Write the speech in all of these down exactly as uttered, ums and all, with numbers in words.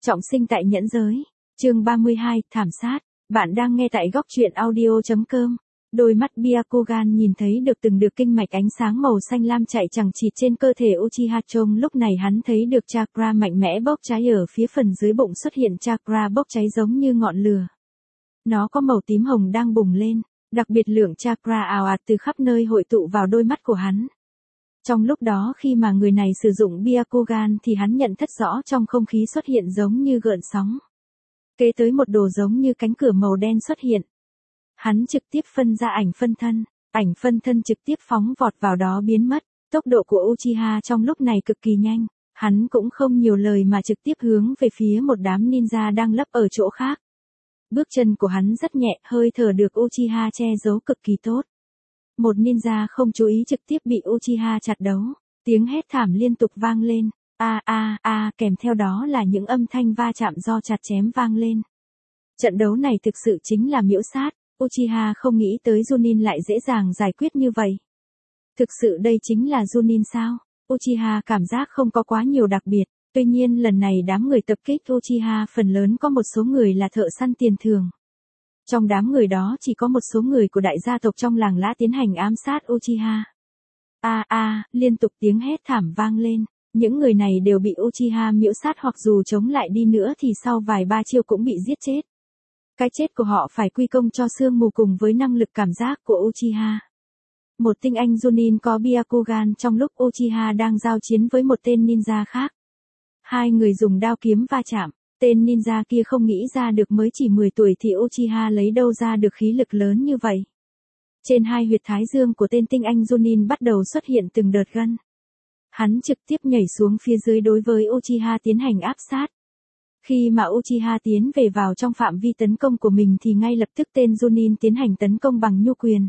Trọng sinh tại nhẫn giới. Chương ba mươi hai, thảm sát. Bạn đang nghe tại góc truyện audio chấm com. Đôi mắt Byakugan nhìn thấy được từng được kinh mạch ánh sáng màu xanh lam chạy chằng chịt trên cơ thể Uchiha Chong. Lúc này hắn thấy được chakra mạnh mẽ bốc cháy ở phía phần dưới bụng, xuất hiện chakra bốc cháy giống như ngọn lửa. Nó có màu tím hồng đang bùng lên, đặc biệt lượng chakra ào ạt từ khắp nơi hội tụ vào đôi mắt của hắn. Trong lúc đó khi mà người này sử dụng Byakugan thì hắn nhận thất rõ trong không khí xuất hiện giống như gợn sóng. Kế tới một đồ giống như cánh cửa màu đen xuất hiện. Hắn trực tiếp phân ra ảnh phân thân, ảnh phân thân trực tiếp phóng vọt vào đó biến mất. Tốc độ của Uchiha trong lúc này cực kỳ nhanh, hắn cũng không nhiều lời mà trực tiếp hướng về phía một đám ninja đang lấp ở chỗ khác. Bước chân của hắn rất nhẹ, hơi thở được Uchiha che giấu cực kỳ tốt. Một ninja không chú ý trực tiếp bị Uchiha chặt đấu, tiếng hét thảm liên tục vang lên, a a a, kèm theo đó là những âm thanh va chạm do chặt chém vang lên. Trận đấu này thực sự chính là miễu sát, Uchiha không nghĩ tới Junin lại dễ dàng giải quyết như vậy. Thực sự đây chính là Junin sao? Uchiha cảm giác không có quá nhiều đặc biệt, tuy nhiên lần này đám người tập kích Uchiha phần lớn có một số người là thợ săn tiền thưởng. Trong đám người đó chỉ có một số người của đại gia tộc trong làng Lã tiến hành ám sát Uchiha. A a, liên tục tiếng hét thảm vang lên, những người này đều bị Uchiha miễu sát, hoặc dù chống lại đi nữa thì sau vài ba chiêu cũng bị giết chết. Cái chết của họ phải quy công cho sương mù cùng với năng lực cảm giác của Uchiha. Một tinh anh Junin có Byakugan trong lúc Uchiha đang giao chiến với một tên ninja khác. Hai người dùng đao kiếm va chạm. Tên ninja kia không nghĩ ra được mới chỉ mười tuổi thì Uchiha lấy đâu ra được khí lực lớn như vậy. Trên hai huyệt thái dương của tên tinh anh Junin bắt đầu xuất hiện từng đợt gân. Hắn trực tiếp nhảy xuống phía dưới đối với Uchiha tiến hành áp sát. Khi mà Uchiha tiến về vào trong phạm vi tấn công của mình thì ngay lập tức tên Junin tiến hành tấn công bằng nhu quyền.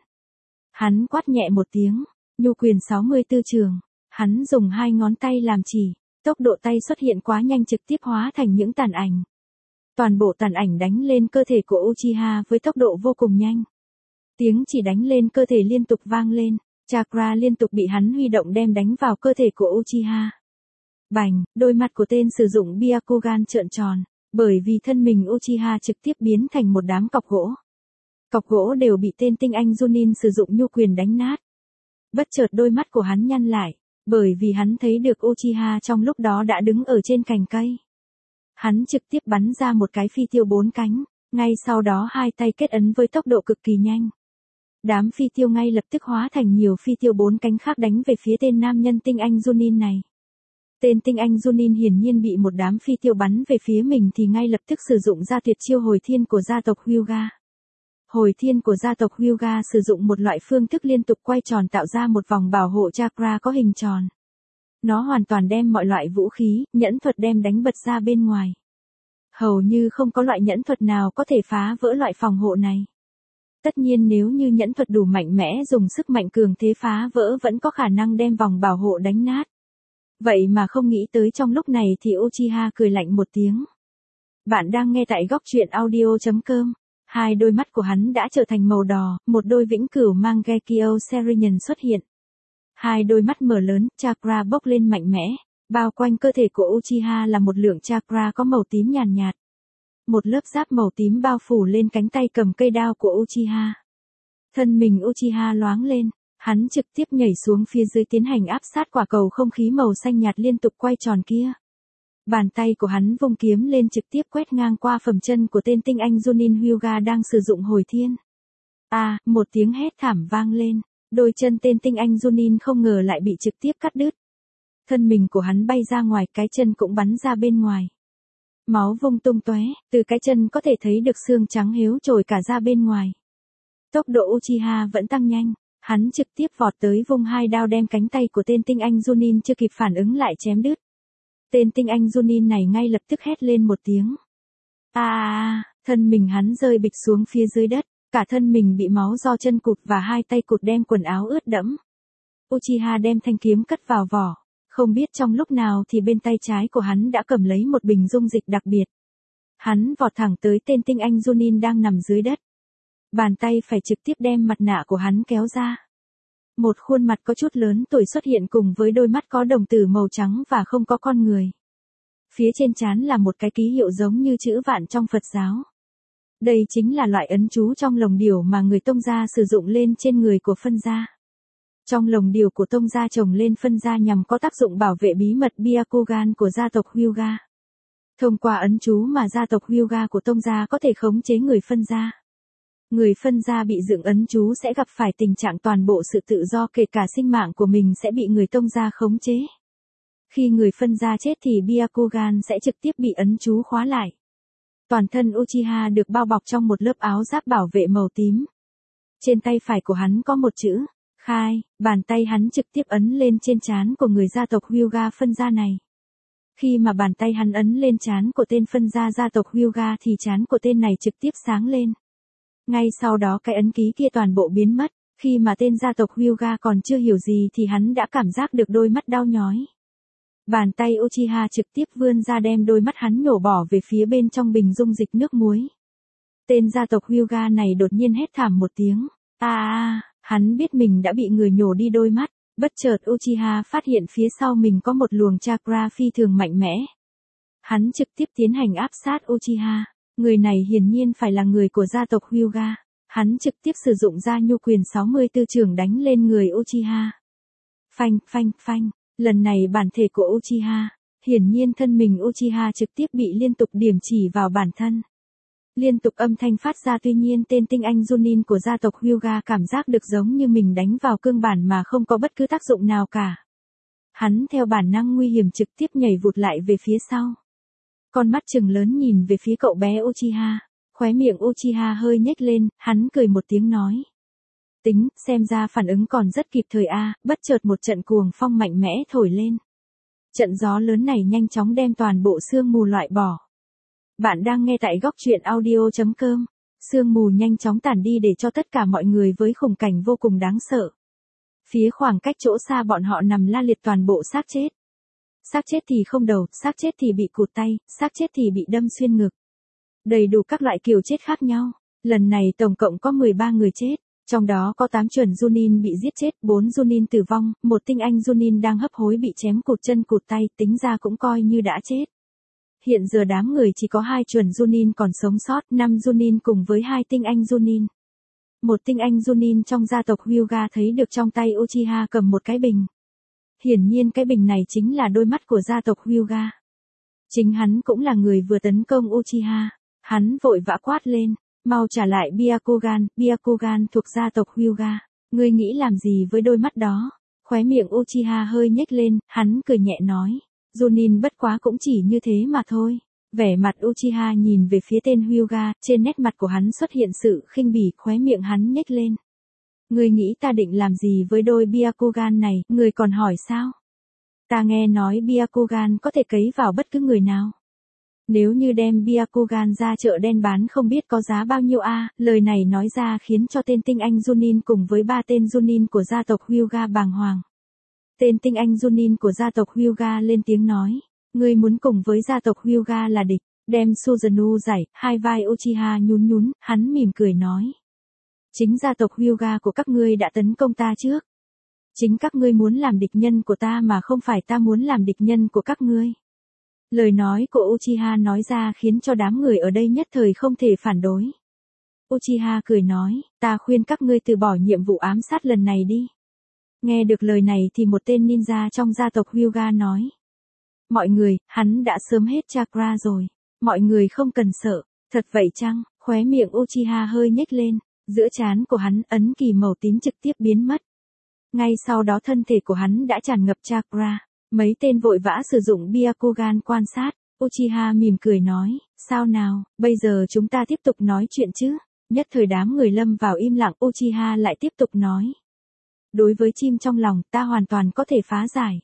Hắn quát nhẹ một tiếng, nhu quyền sáu mươi tư trường. Hắn dùng hai ngón tay làm chỉ. Tốc độ tay xuất hiện quá nhanh, trực tiếp hóa thành những tàn ảnh. Toàn bộ tàn ảnh đánh lên cơ thể của Uchiha với tốc độ vô cùng nhanh. Tiếng chỉ đánh lên cơ thể liên tục vang lên, chakra liên tục bị hắn huy động đem đánh vào cơ thể của Uchiha. Bành, đôi mắt của tên sử dụng Byakugan trợn tròn, bởi vì thân mình Uchiha trực tiếp biến thành một đám cọc gỗ. Cọc gỗ đều bị tên tinh anh Junin sử dụng nhu quyền đánh nát. Bất chợt đôi mắt của hắn nhăn lại. Bởi vì hắn thấy được Uchiha trong lúc đó đã đứng ở trên cành cây. Hắn trực tiếp bắn ra một cái phi tiêu bốn cánh, ngay sau đó hai tay kết ấn với tốc độ cực kỳ nhanh. Đám phi tiêu ngay lập tức hóa thành nhiều phi tiêu bốn cánh khác đánh về phía tên nam nhân tinh anh Junin này. Tên tinh anh Junin hiển nhiên bị một đám phi tiêu bắn về phía mình thì ngay lập tức sử dụng ra tuyệt chiêu hồi thiên của gia tộc Hyuga. Hồi thiên của gia tộc Hyuga sử dụng một loại phương thức liên tục quay tròn tạo ra một vòng bảo hộ chakra có hình tròn. Nó hoàn toàn đem mọi loại vũ khí, nhẫn thuật đem đánh bật ra bên ngoài. Hầu như không có loại nhẫn thuật nào có thể phá vỡ loại phòng hộ này. Tất nhiên nếu như nhẫn thuật đủ mạnh mẽ dùng sức mạnh cường thế phá vỡ vẫn có khả năng đem vòng bảo hộ đánh nát. Vậy mà không nghĩ tới trong lúc này thì Uchiha cười lạnh một tiếng. Bạn đang nghe tại góc truyện audio chấm com. Hai đôi mắt của hắn đã trở thành màu đỏ, một đôi vĩnh cửu Mangekyo Serenian xuất hiện. Hai đôi mắt mở lớn, chakra bốc lên mạnh mẽ, bao quanh cơ thể của Uchiha là một lượng chakra có màu tím nhàn nhạt, nhạt. Một lớp giáp màu tím bao phủ lên cánh tay cầm cây đao của Uchiha. Thân mình Uchiha loáng lên, hắn trực tiếp nhảy xuống phía dưới tiến hành áp sát quả cầu không khí màu xanh nhạt liên tục quay tròn kia. Bàn tay của hắn vung kiếm lên trực tiếp quét ngang qua phần chân của tên tinh anh Junin Hyuga đang sử dụng hồi thiên. A, à, một tiếng hét thảm vang lên, đôi chân tên tinh anh Junin không ngờ lại bị trực tiếp cắt đứt. Thân mình của hắn bay ra ngoài, cái chân cũng bắn ra bên ngoài. Máu vung tung tóe, từ cái chân có thể thấy được xương trắng héo trồi cả ra bên ngoài. Tốc độ Uchiha vẫn tăng nhanh, hắn trực tiếp vọt tới vung hai đao đem cánh tay của tên tinh anh Junin chưa kịp phản ứng lại chém đứt. Tên tinh anh Junin này ngay lập tức hét lên một tiếng. A a, thân mình hắn rơi bịch xuống phía dưới đất, cả thân mình bị máu do chân cụt và hai tay cụt đem quần áo ướt đẫm. Uchiha đem thanh kiếm cất vào vỏ, không biết trong lúc nào thì bên tay trái của hắn đã cầm lấy một bình dung dịch đặc biệt. Hắn vọt thẳng tới tên tinh anh Junin đang nằm dưới đất. Bàn tay phải trực tiếp đem mặt nạ của hắn kéo ra. Một khuôn mặt có chút lớn tuổi xuất hiện cùng với đôi mắt có đồng tử màu trắng và không có con người. Phía trên trán là một cái ký hiệu giống như chữ vạn trong Phật giáo. Đây chính là loại ấn chú trong lồng điểu mà người Tông gia sử dụng lên trên người của phân gia. Trong lồng điểu của Tông gia trồng lên phân gia nhằm có tác dụng bảo vệ bí mật Byakugan của gia tộc Hyuga. Thông qua ấn chú mà gia tộc Hyuga của Tông gia có thể khống chế người phân gia. Người phân gia bị dựng ấn chú sẽ gặp phải tình trạng toàn bộ sự tự do, kể cả sinh mạng của mình sẽ bị người Tông gia khống chế. Khi người phân gia chết thì Byakugan sẽ trực tiếp bị ấn chú khóa lại. Toàn thân Uchiha được bao bọc trong một lớp áo giáp bảo vệ màu tím. Trên tay phải của hắn có một chữ khai, bàn tay hắn trực tiếp ấn lên trên trán của người gia tộc Hyuga phân gia này. Khi mà bàn tay hắn ấn lên trán của tên phân gia gia tộc Hyuga thì trán của tên này trực tiếp sáng lên. Ngay sau đó cái ấn ký kia toàn bộ biến mất, khi mà tên gia tộc Hyuga còn chưa hiểu gì thì hắn đã cảm giác được đôi mắt đau nhói. Bàn tay Uchiha trực tiếp vươn ra đem đôi mắt hắn nhổ bỏ về phía bên trong bình dung dịch nước muối. Tên gia tộc Hyuga này đột nhiên hét thảm một tiếng. À à, hắn biết mình đã bị người nhổ đi đôi mắt, bất chợt Uchiha phát hiện phía sau mình có một luồng chakra phi thường mạnh mẽ. Hắn trực tiếp tiến hành áp sát Uchiha, người này hiển nhiên phải là người của gia tộc Hyuga. Hắn trực tiếp sử dụng ra nhu quyền sáu mươi tư trường đánh lên người Uchiha. Phanh, phanh, phanh. Lần này bản thể của Uchiha, hiển nhiên thân mình Uchiha trực tiếp bị liên tục điểm chỉ vào bản thân. Liên tục âm thanh phát ra, tuy nhiên tên tinh anh Junin của gia tộc Hyuga cảm giác được giống như mình đánh vào cương bản mà không có bất cứ tác dụng nào cả. Hắn theo bản năng nguy hiểm trực tiếp nhảy vụt lại về phía sau. Con mắt trừng lớn nhìn về phía cậu bé Uchiha, khóe miệng Uchiha hơi nhếch lên, hắn cười một tiếng nói. Tính, xem ra phản ứng còn rất kịp thời a. Bất chợt một trận cuồng phong mạnh mẽ thổi lên. Trận gió lớn này nhanh chóng đem toàn bộ sương mù loại bỏ. Bạn đang nghe tại góc truyện audio chấm com. Sương mù nhanh chóng tản đi để cho tất cả mọi người với khung cảnh vô cùng đáng sợ. Phía khoảng cách chỗ xa bọn họ nằm la liệt toàn bộ xác chết. Xác chết thì không đầu, xác chết thì bị cụt tay, xác chết thì bị đâm xuyên ngực. Đầy đủ các loại kiểu chết khác nhau. Lần này tổng cộng có mười ba người chết. Trong đó có tám chuẩn Junin bị giết chết, bốn Junin tử vong, một tinh anh Junin đang hấp hối bị chém cụt chân cụt tay, tính ra cũng coi như đã chết. Hiện giờ đám người chỉ có hai chuẩn Junin còn sống sót, năm Junin cùng với hai tinh anh Junin. Một tinh anh Junin trong gia tộc Hyuga thấy được trong tay Uchiha cầm một cái bình. Hiển nhiên cái bình này chính là đôi mắt của gia tộc Hyuga. Chính hắn cũng là người vừa tấn công Uchiha. Hắn vội vã quát lên. Mau trả lại Byakugan, Byakugan thuộc gia tộc Hyuga. Ngươi nghĩ làm gì với đôi mắt đó? Khóe miệng Uchiha hơi nhếch lên, hắn cười nhẹ nói. Junin bất quá cũng chỉ như thế mà thôi. Vẻ mặt Uchiha nhìn về phía tên Hyuga, trên nét mặt của hắn xuất hiện sự khinh bỉ, khóe miệng hắn nhếch lên. Ngươi nghĩ ta định làm gì với đôi Byakugan này, ngươi còn hỏi sao? Ta nghe nói Byakugan có thể cấy vào bất cứ người nào. Nếu như đem Byakugan ra chợ đen bán không biết có giá bao nhiêu a. À, lời này nói ra khiến cho tên tinh anh Junin cùng với ba tên Junin của gia tộc Hyuga bàng hoàng. Tên tinh anh Junin của gia tộc Hyuga lên tiếng nói. Ngươi muốn cùng với gia tộc Hyuga là địch, đem Suzunu giải, hai vai Uchiha nhún nhún, hắn mỉm cười nói. Chính gia tộc Hyuga của các ngươi đã tấn công ta trước. Chính các ngươi muốn làm địch nhân của ta mà không phải ta muốn làm địch nhân của các ngươi. Lời nói của Uchiha nói ra khiến cho đám người ở đây nhất thời không thể phản đối. Uchiha cười nói, ta khuyên các ngươi từ bỏ nhiệm vụ ám sát lần này đi. Nghe được lời này thì một tên ninja trong gia tộc Hyuga nói. Mọi người, hắn đã sớm hết chakra rồi. Mọi người không cần sợ. Thật vậy chăng? Khóe miệng Uchiha hơi nhếch lên. Giữa trán của hắn ấn kỳ màu tím trực tiếp biến mất. Ngay sau đó thân thể của hắn đã tràn ngập chakra. Mấy tên vội vã sử dụng Byakugan quan sát. Uchiha mỉm cười nói, sao nào, bây giờ chúng ta tiếp tục nói chuyện chứ. Nhất thời đám người lâm vào im lặng, Uchiha lại tiếp tục nói. Đối với chim trong lòng, ta hoàn toàn có thể phá giải.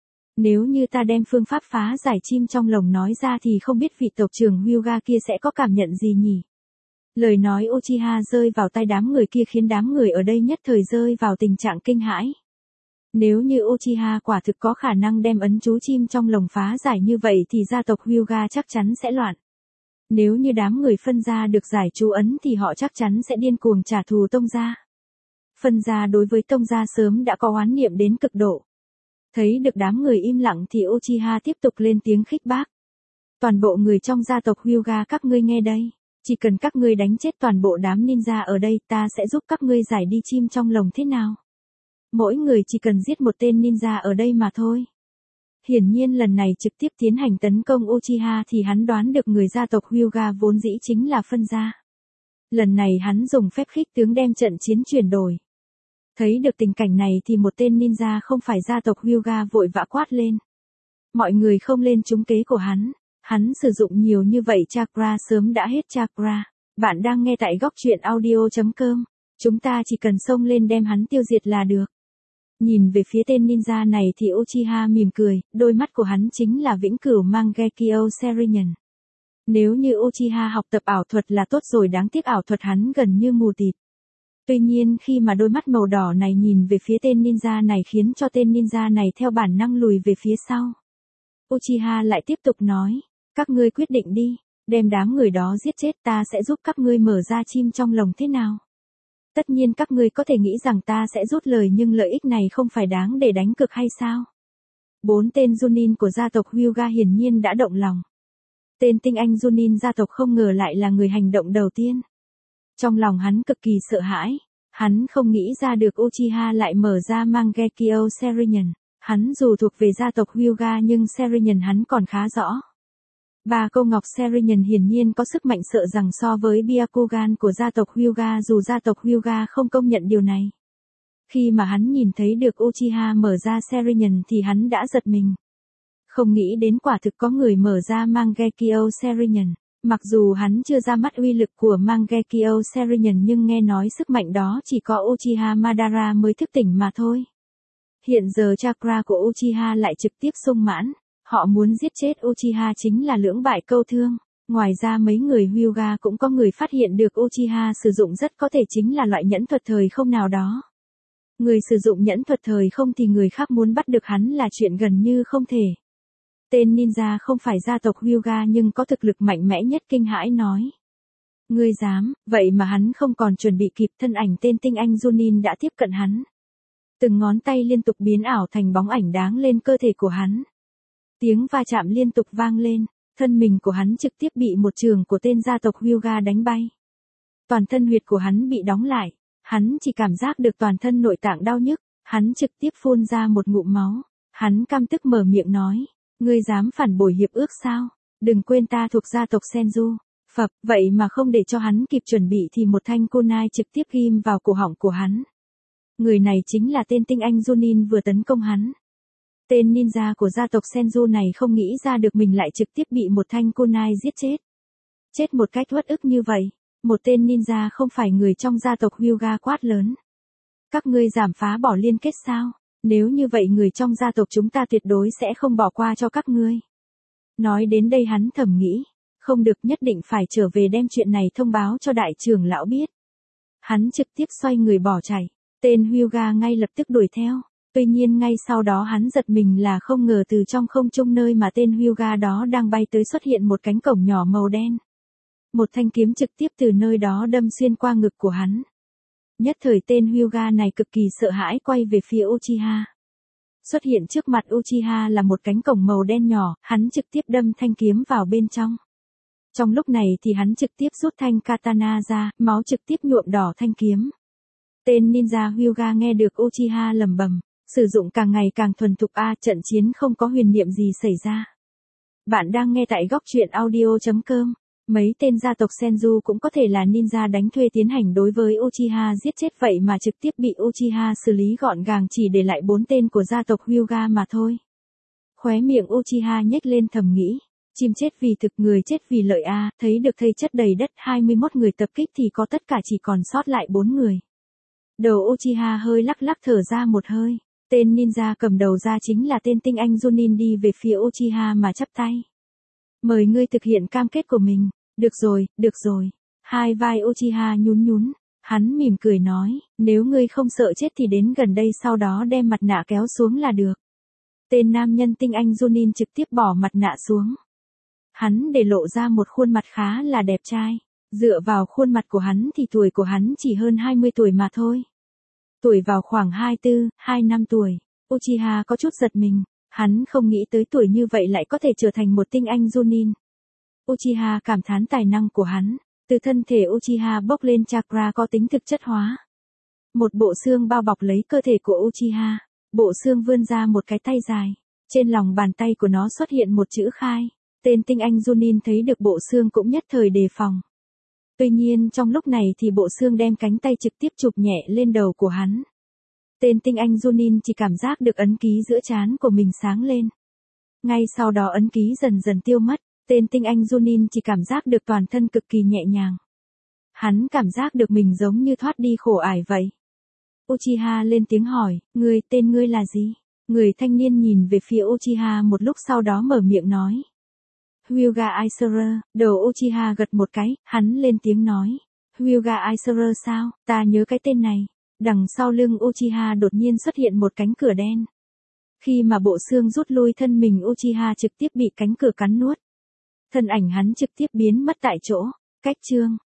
Nếu như ta đem phương pháp phá giải chim trong lồng nói ra thì không biết vị tộc trưởng Hyuga kia sẽ có cảm nhận gì nhỉ. Lời nói Uchiha rơi vào tai đám người kia khiến đám người ở đây nhất thời rơi vào tình trạng kinh hãi. Nếu như Uchiha quả thực có khả năng đem ấn chú chim trong lồng phá giải như vậy thì gia tộc Hyuga chắc chắn sẽ loạn. Nếu như đám người phân gia được giải chú ấn thì họ chắc chắn sẽ điên cuồng trả thù tông gia. Phân gia đối với tông gia sớm đã có oán niệm đến cực độ. Thấy được đám người im lặng thì Uchiha tiếp tục lên tiếng khích bác. Toàn bộ người trong gia tộc Hyuga các ngươi nghe đây. Chỉ cần các ngươi đánh chết toàn bộ đám ninja ở đây ta sẽ giúp các ngươi giải đi chim trong lồng thế nào? Mỗi người chỉ cần giết một tên ninja ở đây mà thôi. Hiển nhiên lần này trực tiếp tiến hành tấn công Uchiha thì hắn đoán được người gia tộc Hyuga vốn dĩ chính là phân gia. Lần này hắn dùng phép khích tướng đem trận chiến chuyển đổi. Thấy được tình cảnh này thì một tên ninja không phải gia tộc Hyuga vội vã quát lên. Mọi người không lên trúng kế của hắn. Hắn sử dụng nhiều như vậy chakra sớm đã hết chakra. Bạn đang nghe tại góc truyện audio chấm com. Chúng ta chỉ cần xông lên đem hắn tiêu diệt là được. Nhìn về phía tên ninja này thì Uchiha mỉm cười, đôi mắt của hắn chính là vĩnh cửu Mangekyo Sharingan. Nếu như Uchiha học tập ảo thuật là tốt rồi, đáng tiếc ảo thuật hắn gần như mù tịt. Tuy nhiên khi mà đôi mắt màu đỏ này nhìn về phía tên ninja này khiến cho tên ninja này theo bản năng lùi về phía sau. Uchiha lại tiếp tục nói, các ngươi quyết định đi, đem đám người đó giết chết ta sẽ giúp các ngươi mở ra chim trong lồng thế nào? Tất nhiên các ngươi có thể nghĩ rằng ta sẽ rút lời nhưng lợi ích này không phải đáng để đánh cược hay sao? Bốn tên Junin của gia tộc Hyuga hiển nhiên đã động lòng. Tên tinh anh Junin gia tộc không ngờ lại là người hành động đầu tiên. Trong lòng hắn cực kỳ sợ hãi, hắn không nghĩ ra được Uchiha lại mở ra Mangekyo Sharingan. Hắn dù thuộc về gia tộc Hyuga nhưng Sharingan hắn còn khá rõ. Ba câu ngọc Sharingan hiển nhiên có sức mạnh sợ rằng so với Byakugan của gia tộc Hyuga dù gia tộc Hyuga không công nhận điều này. Khi mà hắn nhìn thấy được Uchiha mở ra Sharingan thì hắn đã giật mình. Không nghĩ đến quả thực có người mở ra Mangekyo Sharingan. Mặc dù hắn chưa ra mắt uy lực của Mangekyo Sharingan nhưng nghe nói sức mạnh đó chỉ có Uchiha Madara mới thức tỉnh mà thôi. Hiện giờ chakra của Uchiha lại trực tiếp sung mãn. Họ muốn giết chết Uchiha chính là lưỡng bại câu thương. Ngoài ra mấy người Hyuga cũng có người phát hiện được Uchiha sử dụng rất có thể chính là loại nhẫn thuật thời không nào đó. Người sử dụng nhẫn thuật thời không thì người khác muốn bắt được hắn là chuyện gần như không thể. Tên ninja không phải gia tộc Hyuga nhưng có thực lực mạnh mẽ nhất kinh hãi nói. Ngươi dám, vậy mà hắn không còn chuẩn bị kịp, thân ảnh tên tinh anh Junin đã tiếp cận hắn. Từng ngón tay liên tục biến ảo thành bóng ảnh đáng lên cơ thể của hắn. Tiếng va chạm liên tục vang lên, thân mình của hắn trực tiếp bị một trường của tên gia tộc Hyuga đánh bay. Toàn thân huyệt của hắn bị đóng lại, hắn chỉ cảm giác được toàn thân nội tạng đau nhức, hắn trực tiếp phun ra một ngụm máu. Hắn căm tức mở miệng nói, ngươi dám phản bội hiệp ước sao? Đừng quên ta thuộc gia tộc Senju. Phập, vậy mà không để cho hắn kịp chuẩn bị thì một thanh kunai trực tiếp ghim vào cổ họng của hắn. Người này chính là tên tinh anh Junin vừa tấn công hắn. Tên ninja của gia tộc Senju này không nghĩ ra được mình lại trực tiếp bị một thanh kunai giết chết. Chết một cách uất ức như vậy, một tên ninja không phải người trong gia tộc Hyuga quát lớn. Các ngươi giảm phá bỏ liên kết sao? Nếu như vậy người trong gia tộc chúng ta tuyệt đối sẽ không bỏ qua cho các ngươi. Nói đến đây hắn thầm nghĩ, không được, nhất định phải trở về đem chuyện này thông báo cho đại trưởng lão biết. Hắn trực tiếp xoay người bỏ chạy, tên Hyuga ngay lập tức đuổi theo. Tuy nhiên ngay sau đó hắn giật mình là không ngờ từ trong không trung nơi mà tên Hyuga đó đang bay tới xuất hiện một cánh cổng nhỏ màu đen. Một thanh kiếm trực tiếp từ nơi đó đâm xuyên qua ngực của hắn. Nhất thời tên Hyuga này cực kỳ sợ hãi quay về phía Uchiha. Xuất hiện trước mặt Uchiha là một cánh cổng màu đen nhỏ, hắn trực tiếp đâm thanh kiếm vào bên trong. Trong lúc này thì hắn trực tiếp rút thanh katana ra, máu trực tiếp nhuộm đỏ thanh kiếm. Tên ninja Hyuga nghe được Uchiha lẩm bẩm, sử dụng càng ngày càng thuần thục a, trận chiến không có huyền niệm gì xảy ra. Bạn đang nghe tại góc truyện audio chấm com. Mấy tên gia tộc Senju cũng có thể là ninja đánh thuê tiến hành đối với Uchiha giết chết vậy mà trực tiếp bị Uchiha xử lý gọn gàng chỉ để lại bốn tên của gia tộc Hyuga mà thôi. Khóe miệng Uchiha nhếch lên thầm nghĩ, chim chết vì thực người chết vì lợi a, thấy được thây chất đầy đất hai mươi mốt người tập kích thì có tất cả chỉ còn sót lại bốn người. Đầu Uchiha hơi lắc lắc thở ra một hơi, tên ninja cầm đầu ra chính là tên tinh anh Junin đi về phía Uchiha mà chắp tay. Mời ngươi thực hiện cam kết của mình. Được rồi, được rồi. Hai vai Uchiha nhún nhún. Hắn mỉm cười nói, nếu ngươi không sợ chết thì đến gần đây sau đó đem mặt nạ kéo xuống là được. Tên nam nhân tinh anh Junin trực tiếp bỏ mặt nạ xuống. Hắn để lộ ra một khuôn mặt khá là đẹp trai. Dựa vào khuôn mặt của hắn thì tuổi của hắn chỉ hơn hai mươi tuổi mà thôi. Tuổi vào khoảng hai mươi tư, hai mươi lăm tuổi. Uchiha có chút giật mình. Hắn không nghĩ tới tuổi như vậy lại có thể trở thành một tinh anh Junin. Uchiha cảm thán tài năng của hắn. Từ thân thể Uchiha bốc lên chakra có tính thực chất hóa. Một bộ xương bao bọc lấy cơ thể của Uchiha. Bộ xương vươn ra một cái tay dài. Trên lòng bàn tay của nó xuất hiện một chữ khai. Tên tinh anh Junin thấy được bộ xương cũng nhất thời đề phòng. Tuy nhiên trong lúc này thì bộ xương đem cánh tay trực tiếp chụp nhẹ lên đầu của hắn. Tên tinh anh Junin chỉ cảm giác được ấn ký giữa trán của mình sáng lên. Ngay sau đó ấn ký dần dần tiêu mất, tên tinh anh Junin chỉ cảm giác được toàn thân cực kỳ nhẹ nhàng. Hắn cảm giác được mình giống như thoát đi khổ ải vậy. Uchiha lên tiếng hỏi, ngươi, tên ngươi là gì? Người thanh niên nhìn về phía Uchiha một lúc sau đó mở miệng nói. Hyuga Aizuru, đầu Uchiha gật một cái, hắn lên tiếng nói. Hyuga Aizuru sao, ta nhớ cái tên này. Đằng sau lưng Uchiha đột nhiên xuất hiện một cánh cửa đen. Khi mà bộ xương rút lui thân mình Uchiha trực tiếp bị cánh cửa cắn nuốt. Thân ảnh hắn trực tiếp biến mất tại chỗ. Cách chương